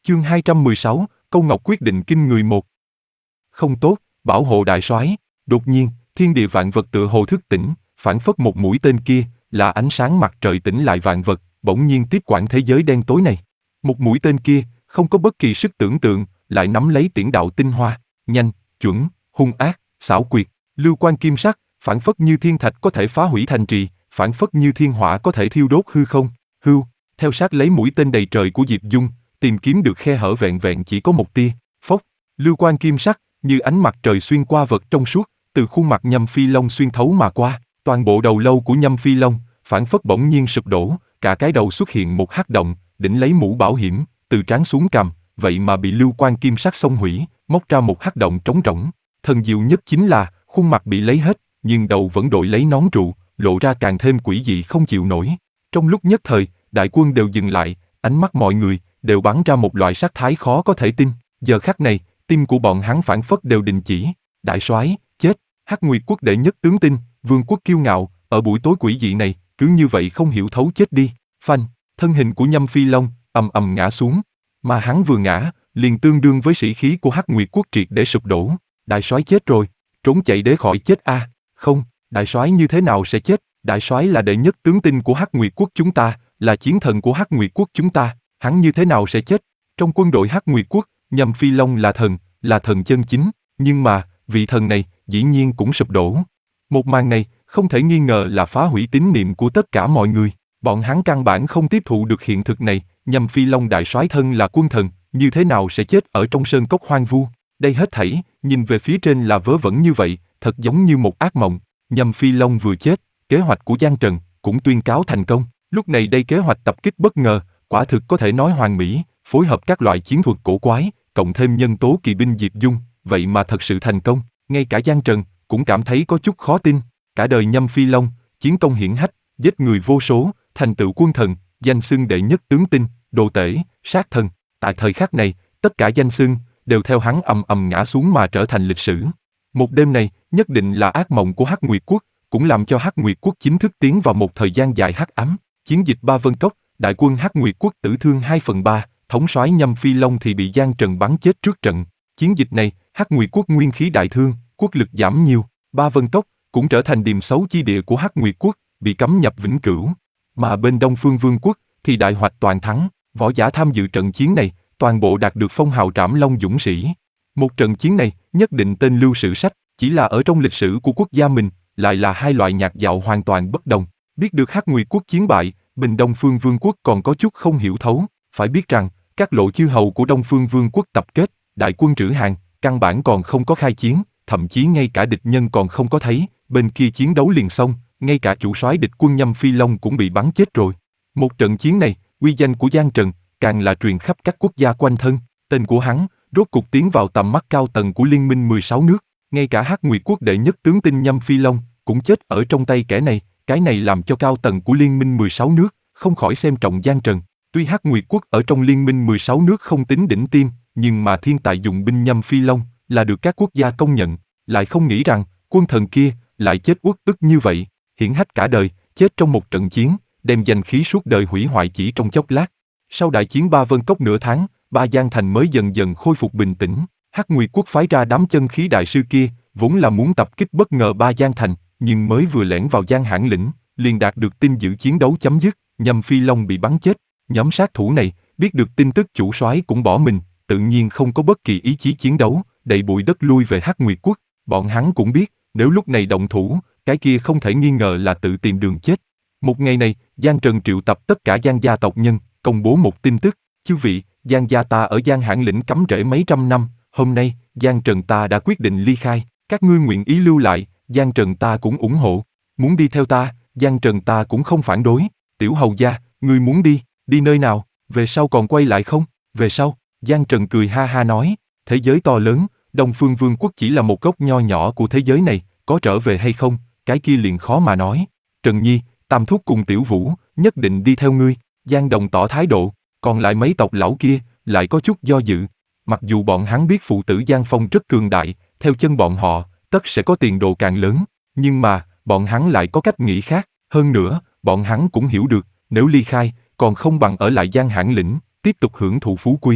Chương 216, Câu Ngọc quyết định kinh người một. Không tốt, bảo hộ đại soái. Đột nhiên, thiên địa vạn vật tựa hồ thức tỉnh, phảng phất một mũi tên kia, là ánh sáng mặt trời tỉnh lại vạn vật, bỗng nhiên tiếp quản thế giới đen tối này. Một mũi tên kia, không có bất kỳ sức tưởng tượng, lại nắm lấy tiễn đạo tinh hoa, nhanh, chuẩn, hung ác, xảo quyệt, lưu quan kim sắc, phảng phất như thiên thạch có thể phá hủy thành trì, phảng phất như thiên hỏa có thể thiêu đốt hư không. Hưu, theo sát lấy mũi tên đầy trời của Diệp Dung, tìm kiếm được khe hở vẹn vẹn chỉ có một tia, phốc, lưu quan kim sắc, như ánh mặt trời xuyên qua vật trong suốt, từ khuôn mặt Nhâm Phi Long xuyên thấu mà qua, toàn bộ đầu lâu của Nhâm Phi Long, phảng phất bỗng nhiên sụp đổ, cả cái đầu xuất hiện một hắc động, đỉnh lấy mũ bảo hiểm, từ trán xuống cằm, vậy mà bị lưu quan kim sắc xông hủy, móc ra một hắc động trống rỗng. Thần diệu nhất chính là, khuôn mặt bị lấy hết, nhưng đầu vẫn đội lấy nón trụ, lộ ra càng thêm quỷ dị không chịu nổi. Trong lúc nhất thời, đại quân đều dừng lại, ánh mắt mọi người đều bắn ra một loại sắc thái khó có thể tin. Giờ khắc này, tim của bọn hắn phảng phất đều đình chỉ. Đại soái, chết. Hắc Nguyệt quốc đệ nhất tướng tinh, vương quốc kiêu ngạo, ở buổi tối quỷ dị này, cứ như vậy không hiểu thấu chết đi. Phanh, thân hình của Nhâm Phi Long ầm ầm ngã xuống, mà hắn vừa ngã, liền tương đương với sĩ khí của Hắc Nguyệt quốc triệt để sụp đổ. Đại soái chết rồi, trốn chạy để khỏi chết a. Không, đại soái như thế nào sẽ chết? Đại soái là đệ nhất tướng tinh của Hắc Nguyệt quốc chúng ta, là chiến thần của Hắc Nguyệt quốc chúng ta, hắn như thế nào sẽ chết? Trong quân đội Hắc Nguyệt quốc, Nhâm Phi Long là thần chân chính, nhưng mà, vị thần này, dĩ nhiên cũng sụp đổ. Một màn này, không thể nghi ngờ là phá hủy tín niệm của tất cả mọi người. Bọn hắn căn bản không tiếp thụ được hiện thực này, Nhâm Phi Long đại soái thân là quân thần, như thế nào sẽ chết ở trong sơn cốc hoang vu? Đây hết thảy, nhìn về phía trên là vớ vẩn như vậy, thật giống như một ác mộng. Nhâm Phi Long vừa chết, kế hoạch của Giang Trần cũng tuyên cáo thành công. Lúc này đây kế hoạch tập kích bất ngờ, quả thực có thể nói hoàn mỹ, phối hợp các loại chiến thuật cổ quái, cộng thêm nhân tố kỳ binh Diệp Dung, vậy mà thật sự thành công. Ngay cả Giang Trần cũng cảm thấy có chút khó tin. Cả đời Nhâm Phi Long, chiến công hiển hách, giết người vô số, thành tựu quân thần, danh xưng đệ nhất tướng tinh, đồ tể, sát thần. Tại thời khắc này, tất cả danh xưng đều theo hắn ầm ầm ngã xuống mà trở thành lịch sử. Một đêm này, nhất định là ác mộng của Hắc Nguyệt quốc, cũng làm cho Hắc Nguyệt quốc chính thức tiến vào một thời gian dài hắc ám. Chiến dịch Ba Vân Cốc, đại quân Hắc Nguyệt quốc tử thương 2/3, thống soái Nhâm Phi Long thì bị Giang Trần bắn chết trước trận. Chiến dịch này, Hắc Nguyệt quốc nguyên khí đại thương, quốc lực giảm nhiều. Ba Vân Cốc cũng trở thành điểm xấu chi địa của Hắc Nguyệt quốc, bị cấm nhập vĩnh cửu. Mà bên Đông Phương Vương quốc thì đại hoạch toàn thắng, võ giả tham dự trận chiến này, toàn bộ đạt được phong hào Trảm Long dũng sĩ. Một trận chiến này, nhất định tên lưu sử sách, chỉ là ở trong lịch sử của quốc gia mình, lại là hai loại nhạc dạo hoàn toàn bất đồng. Biết được Hắc Nguyệt quốc chiến bại, bên Đông Phương Vương quốc còn có chút không hiểu thấu. Phải biết rằng, các lộ chư hầu của Đông Phương Vương quốc tập kết, đại quân trữ hàng, căn bản còn không có khai chiến, thậm chí ngay cả địch nhân còn không có thấy, bên kia chiến đấu liền xong, ngay cả chủ soái địch quân Nhâm Phi Long cũng bị bắn chết rồi. Một trận chiến này, uy danh của Giang Trần, càng là truyền khắp các quốc gia quanh thân, tên của hắn, rốt cục tiến vào tầm mắt cao tầng của Liên minh 16 nước, ngay cả Hắc Nguyệt quốc đệ nhất tướng tinh Nhâm Phi Long, cũng chết ở trong tay kẻ này, cái này làm cho cao tầng của Liên minh 16 nước, không khỏi xem trọng Giang Trần. Tuy Hắc Nguyệt quốc ở trong Liên minh 16 nước không tính đỉnh tiêm, nhưng mà thiên tài dụng binh Nhâm Phi Long, là được các quốc gia công nhận, lại không nghĩ rằng, quân thần kia, lại chết uất ức như vậy, hiển hách cả đời, chết trong một trận chiến, đem danh khí suốt đời hủy hoại chỉ trong chốc lát. Sau đại chiến Ba Vân Cốc nửa tháng, Ba Giang Thành mới dần dần khôi phục bình tĩnh. Hắc Nguyệt quốc phái ra đám chân khí đại sư kia, vốn là muốn tập kích bất ngờ Ba Giang Thành, nhưng mới vừa lẻn vào Giang Hãn lĩnh, liền đạt được tin dữ chiến đấu chấm dứt, Nhâm Phi Long bị bắn chết. Nhóm sát thủ này, biết được tin tức chủ soái cũng bỏ mình, tự nhiên không có bất kỳ ý chí chiến đấu, đậy bụi đất lui về Hắc Nguyệt quốc. Bọn hắn cũng biết, nếu lúc này động thủ, cái kia không thể nghi ngờ là tự tìm đường chết. Một ngày này, Giang Trần triệu tập tất cả Giang gia tộc nhân, công bố một tin tức: chư vị, Giang gia ta ở Giang Hãn lĩnh cắm rễ mấy trăm năm, hôm nay, Giang Trần ta đã quyết định ly khai, các ngươi nguyện ý lưu lại, Giang Trần ta cũng ủng hộ, muốn đi theo ta, Giang Trần ta cũng không phản đối. Tiểu hầu gia, ngươi muốn đi, đi nơi nào, về sau còn quay lại không? Về sau, Giang Trần cười ha ha nói, thế giới to lớn, Đông Phương Vương quốc chỉ là một góc nho nhỏ của thế giới này, có trở về hay không, cái kia liền khó mà nói. Trần Nhi, Tam Thúc cùng Tiểu Vũ, nhất định đi theo ngươi. Giang Đồng tỏ thái độ, còn lại mấy tộc lão kia, lại có chút do dự. Mặc dù bọn hắn biết phụ tử Giang Phong rất cường đại, theo chân bọn họ, tất sẽ có tiền đồ càng lớn, nhưng mà, bọn hắn lại có cách nghĩ khác. Hơn nữa, bọn hắn cũng hiểu được, nếu ly khai, còn không bằng ở lại Giang Hãn lĩnh, tiếp tục hưởng thụ phú quý.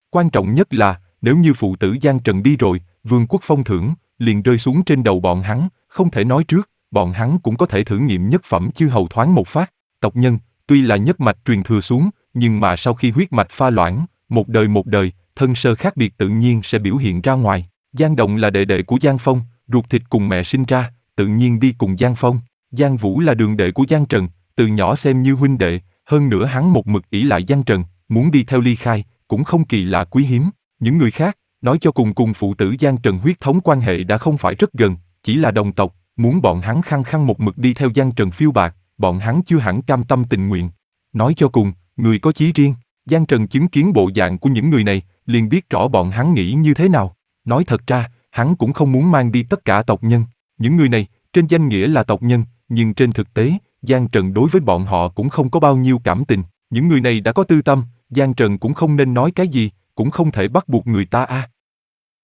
Quan trọng nhất là, nếu như phụ tử Giang Trần đi rồi, vương quốc phong thưởng, liền rơi xuống trên đầu bọn hắn, không thể nói trước, bọn hắn cũng có thể thử nghiệm nhất phẩm chư hầu thoáng một phát. Tộc nhân, tuy là nhất mạch truyền thừa xuống, nhưng mà sau khi huyết mạch pha loãng, một đời, thân sơ khác biệt tự nhiên sẽ biểu hiện ra ngoài. Giang Động là đệ đệ của Giang Phong, ruột thịt cùng mẹ sinh ra, tự nhiên đi cùng Giang Phong. Giang Vũ là đường đệ của Giang Trần, từ nhỏ xem như huynh đệ, hơn nữa hắn một mực ỷ lại Giang Trần, muốn đi theo ly khai, cũng không kỳ lạ quý hiếm. Những người khác, nói cho cùng phụ tử Giang Trần huyết thống quan hệ đã không phải rất gần, chỉ là đồng tộc, muốn bọn hắn khăng khăng một mực đi theo Giang Trần phiêu bạt, bọn hắn chưa hẳn cam tâm tình nguyện. Nói cho cùng, người có chí riêng, Giang Trần chứng kiến bộ dạng của những người này, liền biết rõ bọn hắn nghĩ như thế nào. Nói thật ra, hắn cũng không muốn mang đi tất cả tộc nhân. Những người này, trên danh nghĩa là tộc nhân, nhưng trên thực tế, Giang Trần đối với bọn họ cũng không có bao nhiêu cảm tình. Những người này đã có tư tâm, Giang Trần cũng không nên nói cái gì, cũng không thể bắt buộc người ta